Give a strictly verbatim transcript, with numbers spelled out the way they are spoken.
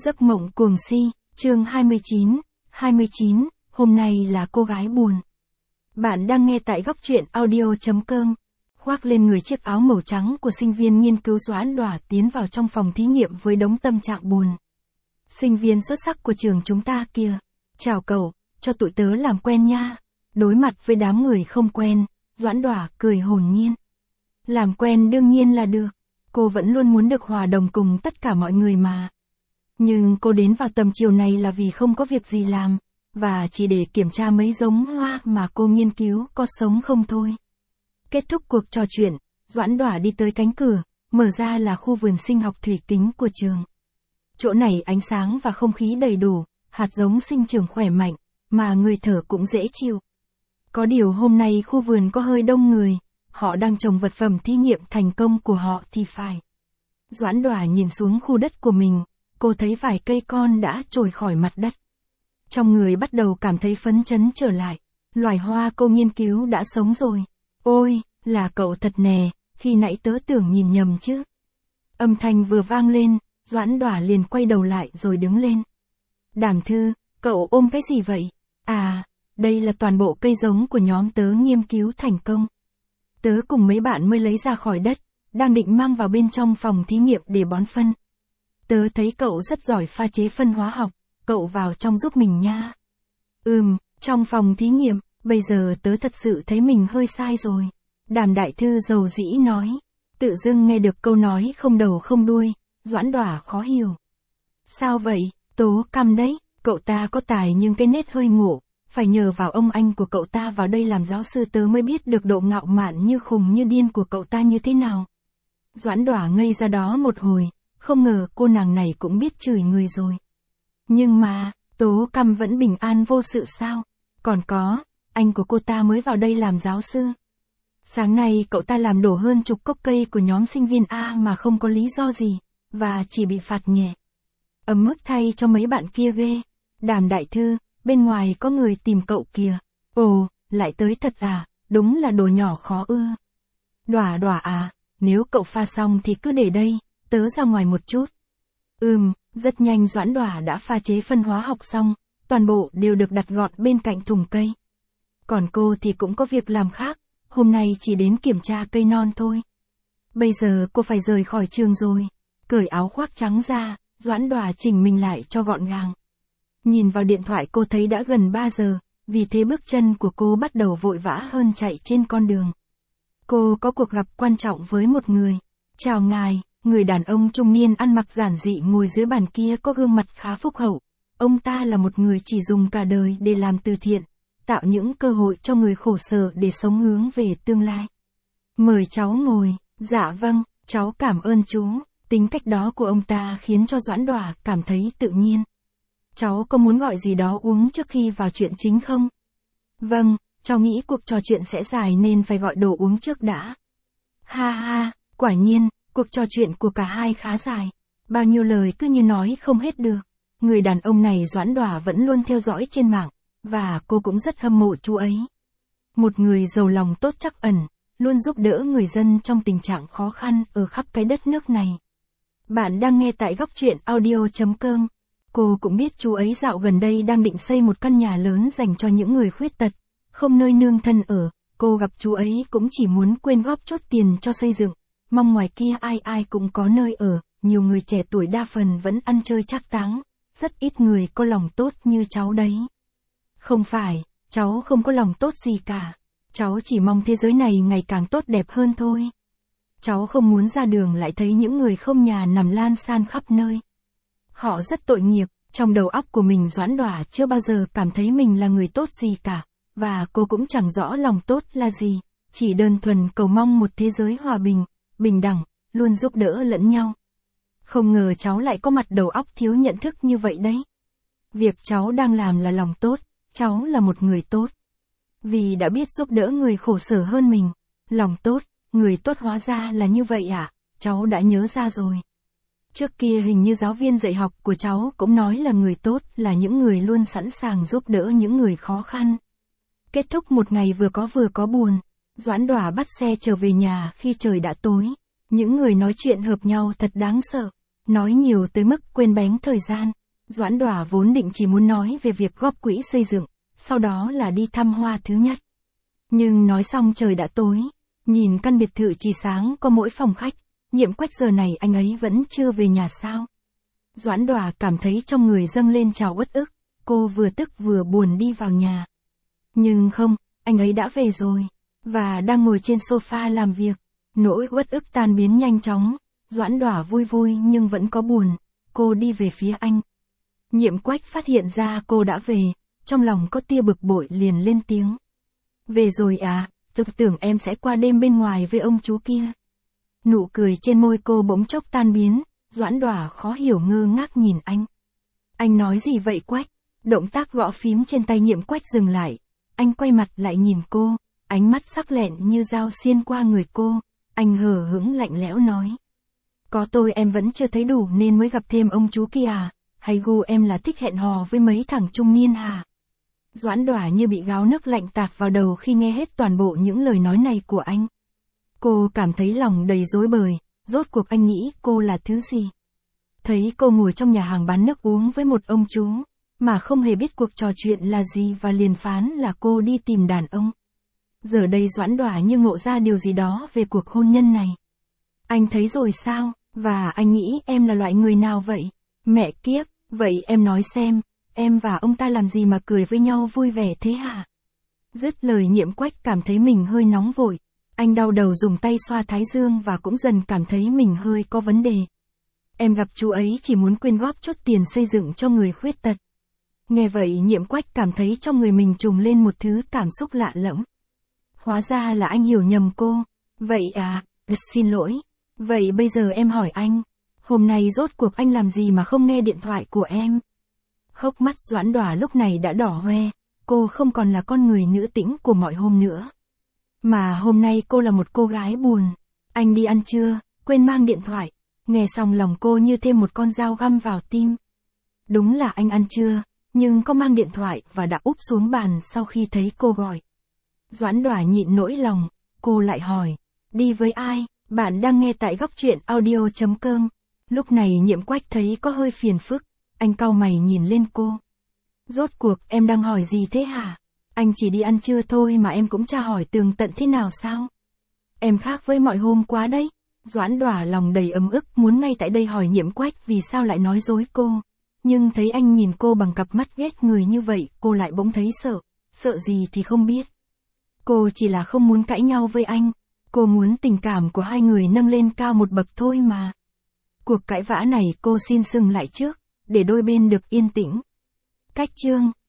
Giấc mộng cuồng si, chương hai mươi chín, hai mươi chín, hôm nay là cô gái buồn. Bạn đang nghe tại góc truyện audio chấm com. Khoác lên người chiếc áo màu trắng của sinh viên nghiên cứu Doãn Đỏa tiến vào trong phòng thí nghiệm với đống tâm trạng buồn. Sinh viên xuất sắc của trường chúng ta kìa. Chào cậu, cho tụi tớ làm quen nha. Đối mặt với đám người không quen, Doãn Đỏa cười hồn nhiên. Làm quen đương nhiên là được. Cô vẫn luôn muốn được hòa đồng cùng tất cả mọi người mà. Nhưng cô đến vào tầm chiều này là vì không có việc gì làm, và chỉ để kiểm tra mấy giống hoa mà cô nghiên cứu có sống không thôi. Kết thúc cuộc trò chuyện, Doãn Đỏa đi tới cánh cửa, mở ra là khu vườn sinh học thủy kính của trường. Chỗ này ánh sáng và không khí đầy đủ, hạt giống sinh trưởng khỏe mạnh, mà người thở cũng dễ chịu. Có điều hôm nay khu vườn có hơi đông người, họ đang trồng vật phẩm thí nghiệm thành công của họ thì phải. Doãn Đỏa nhìn xuống khu đất của mình, cô thấy vài cây con đã trồi khỏi mặt đất. Trong người bắt đầu cảm thấy phấn chấn trở lại, loài hoa cô nghiên cứu đã sống rồi. Ôi, là cậu thật nè, khi nãy tớ tưởng nhìn nhầm chứ. Âm thanh vừa vang lên, Doãn Đỏa liền quay đầu lại rồi đứng lên. Đàm Thư, cậu ôm cái gì vậy? À, đây là toàn bộ cây giống của nhóm tớ nghiên cứu thành công. Tớ cùng mấy bạn mới lấy ra khỏi đất, đang định mang vào bên trong phòng thí nghiệm để bón phân. Tớ thấy cậu rất giỏi pha chế phân hóa học, cậu vào trong giúp mình nha. Ừm, trong phòng thí nghiệm, bây giờ tớ thật sự thấy mình hơi sai rồi. Đàm Đại Thư dầu dĩ nói. Tự dưng nghe được câu nói không đầu không đuôi, Doãn Đỏa khó hiểu. Sao vậy, Tố Căm đấy, cậu ta có tài nhưng cái nết hơi ngộ, phải nhờ vào ông anh của cậu ta vào đây làm giáo sư tớ mới biết được độ ngạo mạn như khùng như điên của cậu ta như thế nào. Doãn Đỏa ngây ra đó một hồi. Không ngờ cô nàng này cũng biết chửi người rồi. Nhưng mà, Tố Căm vẫn bình an vô sự sao? Còn có, anh của cô ta mới vào đây làm giáo sư. Sáng nay cậu ta làm đổ hơn chục cốc cây của nhóm sinh viên A mà không có lý do gì, và chỉ bị phạt nhẹ. Ấm ức thay cho mấy bạn kia ghê. Đàm Đại Thư, bên ngoài có người tìm cậu kìa. Ồ, lại tới thật à, đúng là đồ nhỏ khó ưa. Đỏa Đỏa à, nếu cậu pha xong thì cứ để đây. Tớ ra ngoài một chút. Ừm, rất nhanh Doãn Đỏa đã pha chế phân hóa học xong, toàn bộ đều được đặt gọn bên cạnh thùng cây. Còn cô thì cũng có việc làm khác, hôm nay chỉ đến kiểm tra cây non thôi. Bây giờ cô phải rời khỏi trường rồi. Cởi áo khoác trắng ra, Doãn Đỏa chỉnh mình lại cho gọn gàng. Nhìn vào điện thoại cô thấy đã gần ba giờ, vì thế bước chân của cô bắt đầu vội vã hơn chạy trên con đường. Cô có cuộc gặp quan trọng với một người. Chào ngài. Người đàn ông trung niên ăn mặc giản dị ngồi dưới bàn kia có gương mặt khá phúc hậu. Ông ta là một người chỉ dùng cả đời để làm từ thiện, tạo những cơ hội cho người khổ sở để sống hướng về tương lai. Mời cháu ngồi. Dạ vâng, cháu cảm ơn chú. Tính cách đó của ông ta khiến cho Doãn Đỏa cảm thấy tự nhiên. Cháu có muốn gọi gì đó uống trước khi vào chuyện chính không? Vâng, cháu nghĩ cuộc trò chuyện sẽ dài nên phải gọi đồ uống trước đã. Ha ha, quả nhiên. Cuộc trò chuyện của cả hai khá dài, bao nhiêu lời cứ như nói không hết được. Người đàn ông này Doãn Đỏa vẫn luôn theo dõi trên mạng, và cô cũng rất hâm mộ chú ấy. Một người giàu lòng tốt trắc ẩn, luôn giúp đỡ người dân trong tình trạng khó khăn ở khắp cái đất nước này. Bạn đang nghe tại góc truyện audio chấm com. Cô cũng biết chú ấy dạo gần đây đang định xây một căn nhà lớn dành cho những người khuyết tật, không nơi nương thân ở. Cô gặp chú ấy cũng chỉ muốn quyên góp chút tiền cho xây dựng. Mong ngoài kia ai ai cũng có nơi ở, nhiều người trẻ tuổi đa phần vẫn ăn chơi trác táng, rất ít người có lòng tốt như cháu đấy. Không phải, cháu không có lòng tốt gì cả, cháu chỉ mong thế giới này ngày càng tốt đẹp hơn thôi. Cháu không muốn ra đường lại thấy những người không nhà nằm lan san khắp nơi. Họ rất tội nghiệp, trong đầu óc của mình Doãn Đỏa chưa bao giờ cảm thấy mình là người tốt gì cả, và cô cũng chẳng rõ lòng tốt là gì, chỉ đơn thuần cầu mong một thế giới hòa bình. Bình đẳng, luôn giúp đỡ lẫn nhau. Không ngờ cháu lại có mặt đầu óc thiếu nhận thức như vậy đấy. Việc cháu đang làm là lòng tốt, cháu là một người tốt. Vì đã biết giúp đỡ người khổ sở hơn mình. Lòng tốt, người tốt hóa ra là như vậy à, cháu đã nhớ ra rồi. Trước kia hình như giáo viên dạy học của cháu cũng nói là người tốt là những người luôn sẵn sàng giúp đỡ những người khó khăn. Kết thúc một ngày vừa có vừa có buồn. Doãn Đỏa bắt xe trở về nhà khi trời đã tối. Những người nói chuyện hợp nhau thật đáng sợ. nói nhiều tới mức quên bén thời gian. Doãn Đỏa vốn định chỉ muốn nói về việc góp quỹ xây dựng, sau đó là đi thăm Hoa thứ nhất. Nhưng nói xong trời đã tối, nhìn căn biệt thự chỉ sáng có mỗi phòng khách, Nhiệm Quách giờ này anh ấy vẫn chưa về nhà sao. Doãn Đỏa cảm thấy trong người dâng lên trào uất ức, cô vừa tức vừa buồn đi vào nhà. Nhưng không, anh ấy đã về rồi, và đang ngồi trên sofa làm việc. Nỗi uất ức tan biến nhanh chóng, Doãn Đỏa vui vui nhưng vẫn có buồn, cô đi về phía anh. Nhiệm Quách phát hiện ra cô đã về, trong lòng có tia bực bội liền lên tiếng. Về rồi à, tôi tưởng em sẽ qua đêm bên ngoài với ông chú kia. Nụ cười trên môi cô bỗng chốc tan biến, Doãn Đỏa khó hiểu ngơ ngác nhìn anh. Anh nói gì vậy Quách? Động tác gõ phím trên tay Nhiệm Quách dừng lại. Anh quay mặt lại nhìn cô, ánh mắt sắc lẹn như dao xiên qua người cô. Anh hờ hững lạnh lẽo nói. Có tôi em vẫn chưa thấy đủ nên mới gặp thêm ông chú kia à? Hay gu em là thích hẹn hò với mấy thằng trung niên hả? Doãn Đỏa như bị gáo nước lạnh tạt vào đầu khi nghe hết toàn bộ những lời nói này của anh. Cô cảm thấy lòng đầy rối bời, rốt cuộc anh nghĩ cô là thứ gì? Thấy cô ngồi trong nhà hàng bán nước uống với một ông chú, mà không hề biết cuộc trò chuyện là gì và liền phán là cô đi tìm đàn ông. Giờ đây Doãn Đỏa như ngộ ra điều gì đó về cuộc hôn nhân này. Anh thấy rồi sao? Và anh nghĩ em là loại người nào vậy? Mẹ kiếp, vậy em nói xem, em và ông ta làm gì mà cười với nhau vui vẻ thế hả? Dứt lời Nhiệm Quách cảm thấy mình hơi nóng vội. Anh đau đầu dùng tay xoa thái dương và cũng dần cảm thấy mình hơi có vấn đề. Em gặp chú ấy chỉ muốn quyên góp chút tiền xây dựng cho người khuyết tật. Nghe vậy Nhiệm Quách cảm thấy trong người mình trùng lên một thứ cảm xúc lạ lẫm. Hóa ra là anh hiểu nhầm cô. Vậy à, xin lỗi. Vậy bây giờ em hỏi anh, hôm nay rốt cuộc anh làm gì mà không nghe điện thoại của em? Hốc mắt Doãn Đỏa lúc này đã đỏ hoe, cô không còn là con người nữ tĩnh của mọi hôm nữa. Mà hôm nay cô là một cô gái buồn. Anh đi ăn trưa, quên mang điện thoại. Nghe xong lòng cô như thêm một con dao găm vào tim. Đúng là anh ăn trưa, nhưng có mang điện thoại và đã úp xuống bàn sau khi thấy cô gọi. Doãn Đỏa nhịn nỗi lòng, cô lại hỏi, đi với ai? Bạn đang nghe tại góc truyện audio chấm com. Lúc này Nhiệm Quách thấy có hơi phiền phức, anh cau mày nhìn lên cô. Rốt cuộc em đang hỏi gì thế hả? Anh chỉ đi ăn trưa thôi mà em cũng tra hỏi tường tận thế nào sao? Em khác với mọi hôm quá đấy. Doãn Đỏa lòng đầy ấm ức muốn ngay tại đây hỏi Nhiệm Quách vì sao lại nói dối cô. Nhưng thấy anh nhìn cô bằng cặp mắt ghét người như vậy, cô lại bỗng thấy sợ. Sợ gì thì không biết. Cô chỉ là không muốn cãi nhau với anh. Cô muốn tình cảm của hai người nâng lên cao một bậc thôi mà. Cuộc cãi vã này cô xin dừng lại trước, để đôi bên được yên tĩnh. Cách chương